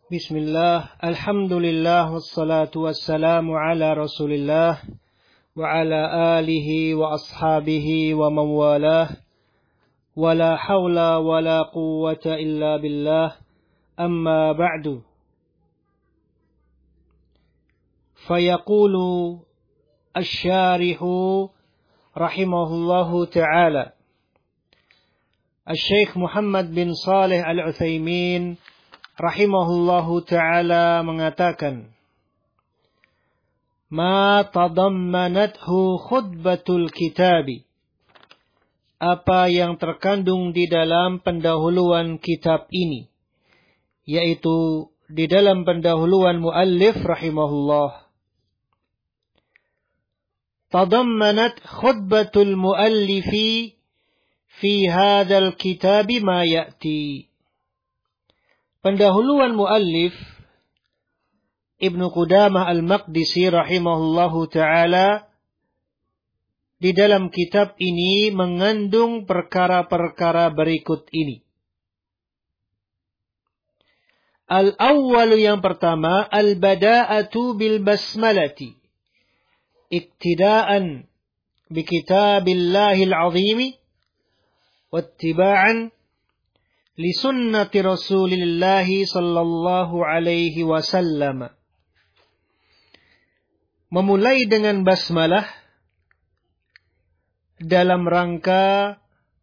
Bismillah, alhamdulillah, wassalatu wassalamu ala rasulillah, wa ala alihi wa ashabihi wa mawalah, wa la hawla wa la quwwata illa billah, amma ba'du. Fayaqulu asy-syarihu rahimahullahu ta'ala, Asy-Syaikh Muhammad bin Shalih Al-Utsaimin rahimahullahu ta'ala mengatakan, Ma tadammanathu khutbatul kitabi, apa yang terkandung di dalam pendahuluan kitab ini, yaitu di dalam pendahuluan muallif rahimahullah. Tadammanat khutbatul muallifi fi hadzal kitabi ma ya'ti. Pendahuluan muallif Ibnu Qudamah Al-Maqdisi rahimahullahu ta'ala di dalam kitab ini mengandung perkara-perkara berikut ini. Al-awwalu, yang pertama, al-bada'atu bil basmalati iktidaan bi kitabillahil azimi wattiba'an li sunnati Rasulillah sallallahu alaihi wasallam. Memulai dengan basmalah dalam rangka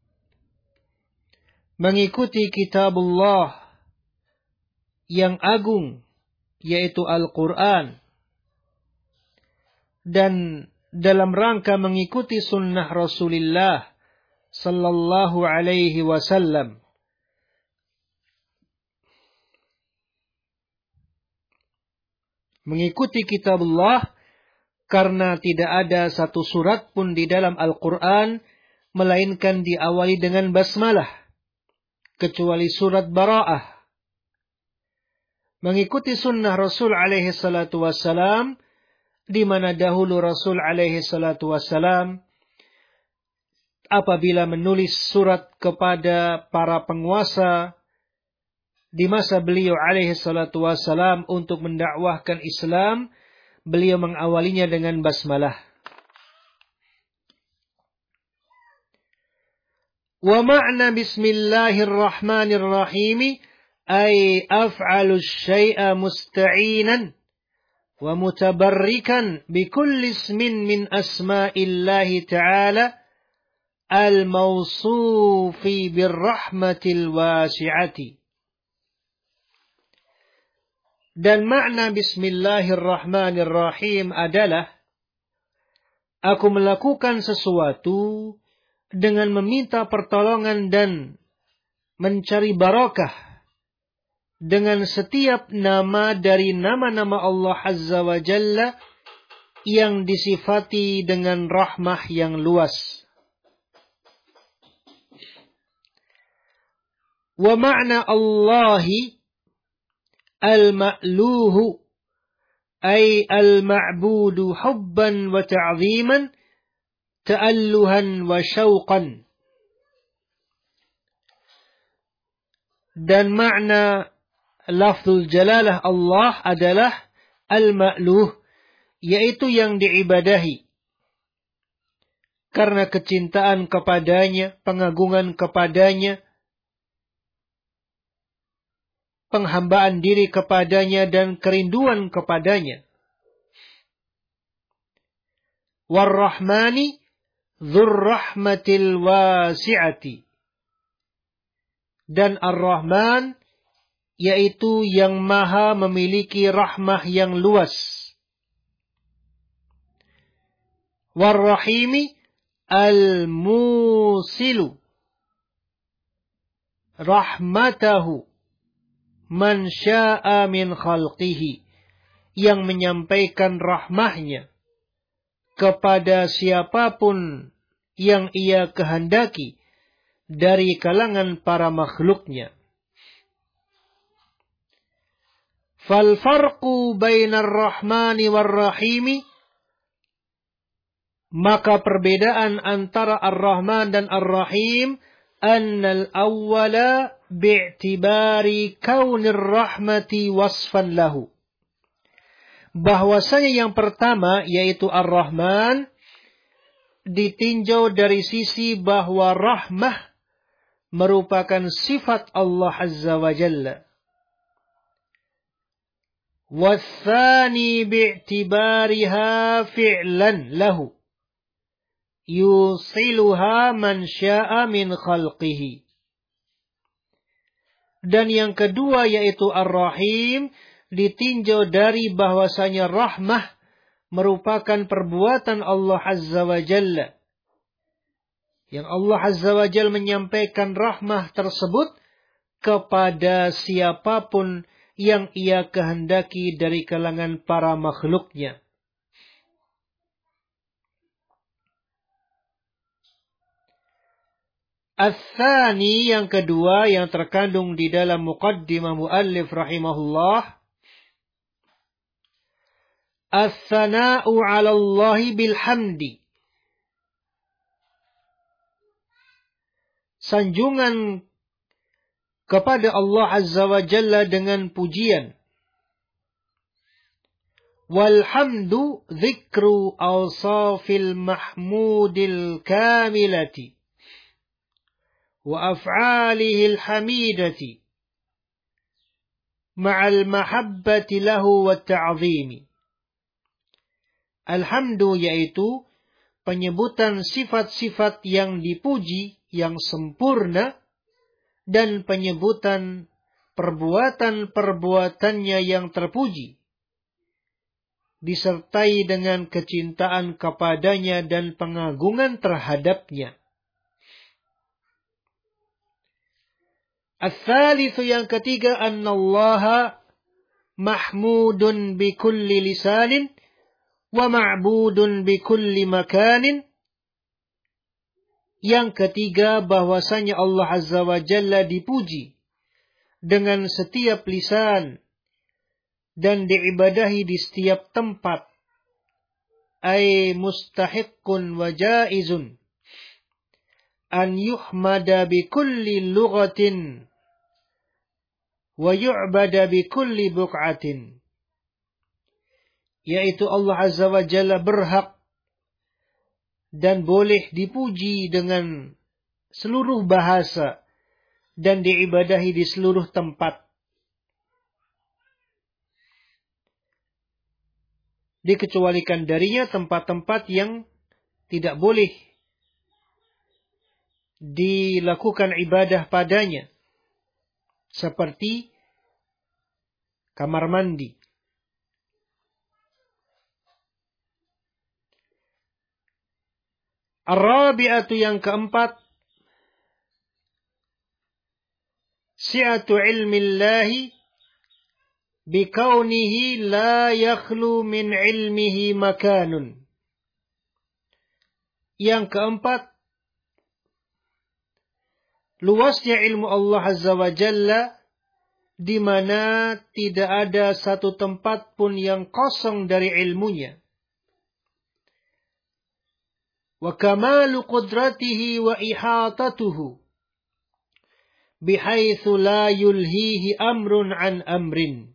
mengikuti kitabullah yang agung, yaitu Al-Quran, dan dalam rangka mengikuti sunnah Rasulullah sallallahu alaihi wasallam. Mengikuti kitabullah karena tidak ada satu surat pun di dalam Al-Quran melainkan diawali dengan basmalah, kecuali surat Bara'ah. Mengikuti sunnah Rasul alaihi salatu wassalam, di mana dahulu Rasul alaihi salatu wassalam apabila menulis surat kepada para penguasa di masa beliau alaihi salatu wassalam untuk mendakwahkan Islam, beliau mengawalinya dengan basmalah. Wa ma'na bismillahirrahmanirrahim ay af'alu syai'a musta'inan wa mutabarrikan bi kulli ismin min asma'illahi ta'ala al-mawsufi birrahmatil wasi'ati. Dan makna bismillahirrahmanirrahim adalah aku melakukan sesuatu dengan meminta pertolongan dan mencari barakah dengan setiap nama dari nama-nama Allah Azza wa Jalla yang disifati dengan rahmah yang luas. Wa ma'na Allahi al-ma'luhu ay al-ma'budu hubban wa ta'ziman ta'alluhan wa syauqan. Dan makna lafzul jalalah Allah adalah al-ma'luh, yaitu yang diibadahi karena kecintaan kepadanya, pengagungan kepadanya, penghambaan diri kepadanya dan kerinduan kepadanya. War-Rahmani dzur-rahmatil wasi'ati. Dan Ar-Rahman yaitu yang maha memiliki rahmah yang luas. War-Rahimi al-musilu rahmatahu man sya'a min khalqihi, yang menyampaikan rahmahnya kepada siapapun yang ia kehendaki dari kalangan para makhluknya. Fal farqu bainar rahmani war rahimi, maka perbedaan antara Ar-Rahman dan Ar-Rahim, annal awwala bi'tibari kaunir rahmati wasfan lahu. Bahwasanya yang pertama yaitu Ar-Rahman ditinjau dari sisi bahwa rahmah merupakan sifat Allah Azza wa Jalla. Wathani bi'tibariha fi'lan lahu yusiluha man sya'a min khalqihi. Dan yang kedua yaitu Ar-Rahim ditinjau dari bahwasanya rahmah merupakan perbuatan Allah Azza wa Jalla. Yang Allah Azza wa Jalla menyampaikan rahmah tersebut kepada siapapun yang ia kehendaki dari kalangan para makhluknya. Ats-tsani yang kedua yang terkandung di dalam muqaddimah muallif rahimahullah, Ats-tsana'u 'ala Allahi bil hamdi. Sanjungan kepada Allah Azza wa Jalla dengan pujian. Walhamdu dzikru awsafil mahmudil kamilati wa af'alihil hamidati ma'al mahabbati lahu wa ta'zimi. Alhamdu yaitu penyebutan sifat-sifat yang dipuji, yang sempurna, dan penyebutan perbuatan-perbuatannya yang terpuji, disertai dengan kecintaan kepadanya dan pengagungan terhadapnya. Ats-tsalitsu yang ketiga, annallaha mahmudun bi kulli lisanin wa ma'budun bi kulli makanin. Yang ketiga, bahwasanya Allah Azza wa Jalla dipuji dengan setiap lisan dan diibadahi di setiap tempat. Ay mustahiqqun wa jaizun an yuhmada bi kulli lughatin wa yu'bada bi kulli buq'atin. Yaitu Allah Azza wa Jalla berhak dan boleh dipuji dengan seluruh bahasa dan diibadahi di seluruh tempat. Dikecualikan darinya tempat-tempat yang tidak boleh dilakukan ibadah padanya, seperti kamar mandi. Ar-rabi'atu yang keempat, si'atu ilmillahi bikaunihi la yakhlu min ilmihi makanun. Yang keempat, luasnya ilmu Allah Azza wa Jalla di mana tidak ada satu tempat pun yang kosong dari ilmunya. Wa kamalu qudratihi wa ihatatuhu bihaitsu la yulhihi amrun an amrin.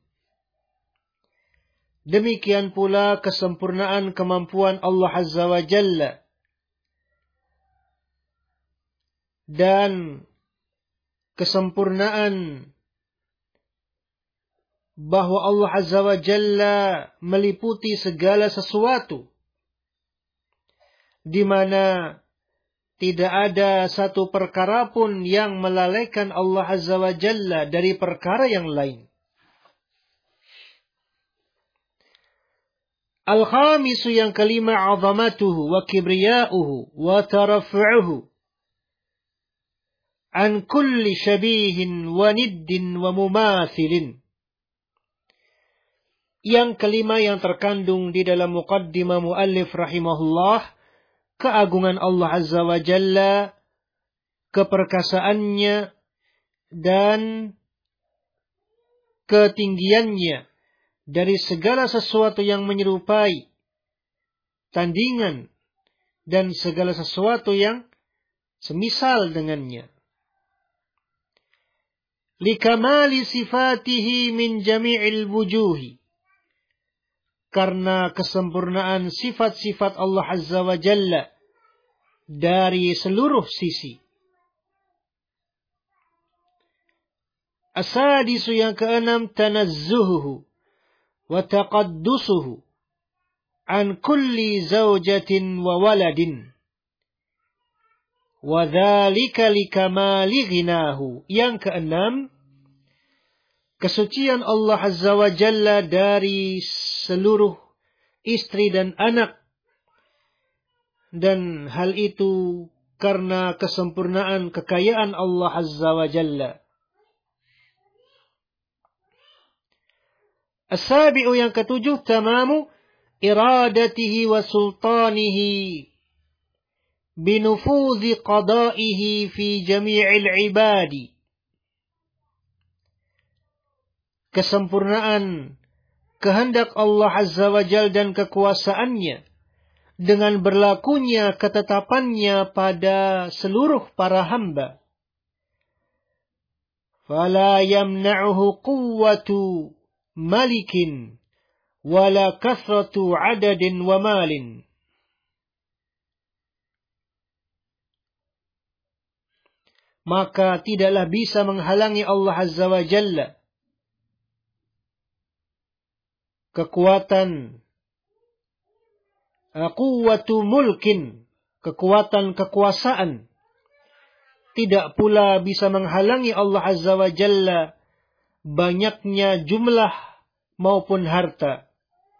Demikian pula kesempurnaan kemampuan Allah Azza wa Jalla dan kesempurnaan bahwa Allah Azza wa Jalla meliputi segala sesuatu, di mana tidak ada satu perkara pun yang melalaikan Allah Azza wa Jalla dari perkara yang lain. Al-khamisu yang kelima, azamatuhu wa kibriya'uhu wa tarafu'uhu an kulli syabihin wa niddin wa mumathilin. Yang kelima yang terkandung di dalam muqaddimah muallif rahimahullah, keagungan Allah Azza wa Jalla, keperkasaannya dan ketinggiannya dari segala sesuatu yang menyerupai, tandingan, dan segala sesuatu yang semisal dengannya. likamali sifatihi min jami'il wujuhi. Karena kesempurnaan sifat-sifat Allah Azza wa Jalla dari seluruh sisi. As-sadisu yang keenam, tanazzuhuhu wa taqaddusuhu an kulli zawjatin wa waladin. Wa dzalika likamali ghinahu. Yang keenam, kesucian Allah Azza wa Jalla dari seluruh istri dan anak. Dan hal itu karena kesempurnaan kekayaan Allah Azza wa Jalla. As-sabi'u yang ketujuh, tamamu iradatihi wa sultanihi binufudhi qada'ihi fi jami'il ibadi. Kesempurnaan kehendak Allah Azza wa Jalla dan kekuasaannya dengan berlakunya ketetapannya pada seluruh para hamba. Fala yamna'uhu quwwatu malikin wala kathratu adadin wa malin. Maka tidaklah bisa menghalangi Allah Azza wa Jalla kekuatan quwwatu mulkin, kekuatan kekuasaan. Tidak pula bisa menghalangi Allah Azza wa Jalla banyaknya jumlah maupun harta.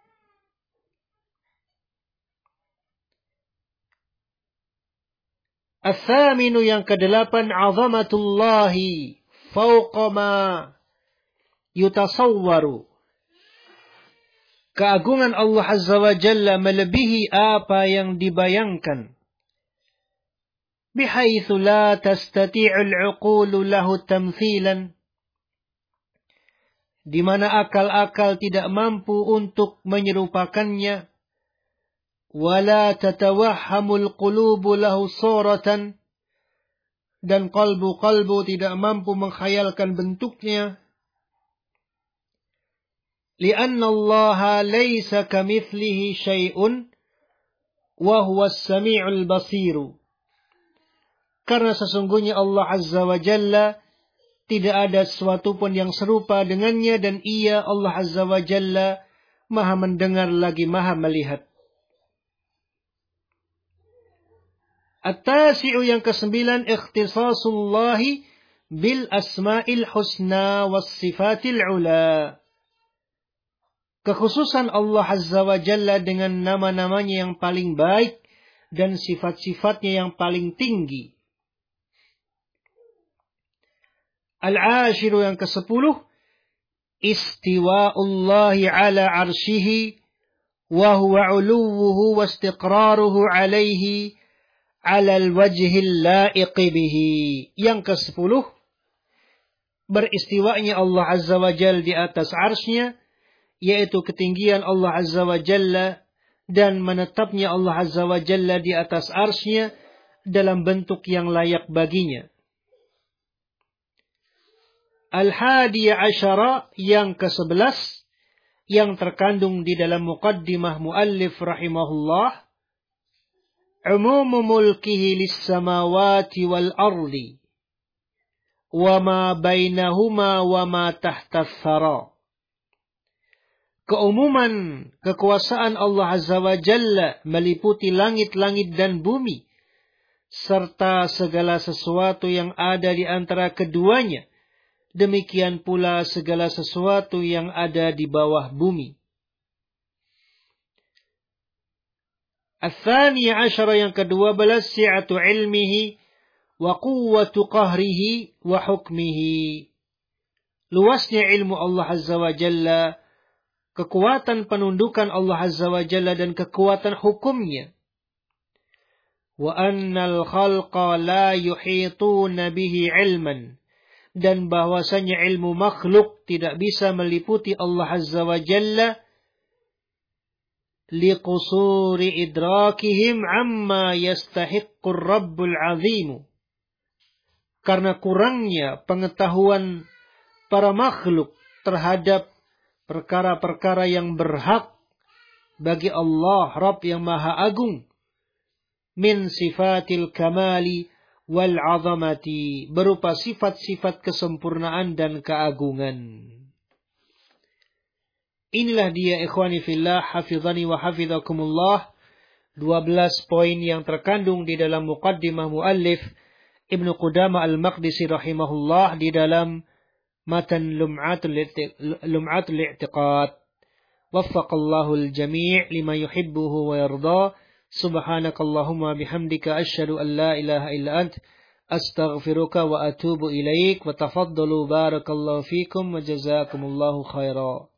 As-saminu yang kedelapan, azamatullahi fawqa ma yutasawwaru. Keagungan Allah Azza wa Jalla melebihi apa yang dibayangkan. Bihaitsu la tastati'ul 'uqulu lahu tamthilan. Di mana akal-akal tidak mampu untuk menyerupakannya. Wala tatawahhamul qulubu lahu suratan. Dan qalbu-qalbu tidak mampu menghayalkan bentuknya. Lianna Allah laysa kamithlihi syai'un wa huwa as-sami'ul basiru. Karena sesungguhnya Allah Azza wa Jalla tidak ada sesuatu pun yang serupa dengannya, dan Ia, Allah Azza wa Jalla, Maha mendengar lagi Maha melihat. At-tasi'u yang kesembilan, ikhtisasullahi bil asma'il husna was sifatil ula. Kekhususan Allah Azza wa Jalla dengan nama-namanya yang paling baik dan sifat-sifatnya yang paling tinggi. Al-ashiru yang ke-10, istiwa'ullahi ala arshihi wa huwa 'uluwuhu wa istiqraruhu 'alaihi 'ala al-wajhil la'iqi bihi. Yang ke-10, beristiwanya Allah Azza wa Jalla di atas arsy-Nya, yaitu ketinggian Allah Azza wa Jalla dan menetapnya Allah Azza wa Jalla di atas arsy-Nya dalam bentuk yang layak baginya. Al-hadiya asyara yang ke-11 yang terkandung di dalam muqaddimah muallif rahimahullah, umumu mulkihi lis-samawati wal ardi wa ma bainahuma wa ma tahta ats-tsara. Keumuman kekuasaan Allah Azza wa Jalla meliputi langit-langit dan bumi serta segala sesuatu yang ada di antara keduanya. Demikian pula segala sesuatu yang ada di bawah bumi. Ats-tsaniya asyara yang ke-12, si'atu ilmihi wa quwwatu qahrihi wa hukmihi. Luasnya ilmu Allah Azza wa Jalla, kekuatan penundukan Allah Azza wa Jalla dan kekuatan hukumnya. Wa annal khalqa la yuhituna bihi ilman. Dan bahwasanya ilmu makhluk tidak bisa meliputi Allah Azza wa Jalla liqusuri idrakihim amma yastahiqqur rabbul azimu. Karena kurangnya pengetahuan para makhluk terhadap perkara-perkara yang berhak bagi Allah, Rabb yang Maha Agung. Min sifatil kamali wal azamati, berupa sifat-sifat kesempurnaan dan keagungan. Inilah dia ikhwani fillah, hafizani wa hafizakumullah, 12 poin yang terkandung di dalam muqaddimah muallif Ibnu Qudamah al-Maqdisi rahimahullah di dalam matan Lum'atul I'tiqad. Waffaqallahu al-jami' lima yuhibbuhu wa yarda. Subhanakallahumma bihamdika asyhadu an la ilaha illa ant astaghfiruka wa atubu ilaik wa tafaddalu barakallahu fikum wa jazakumullahu khaira.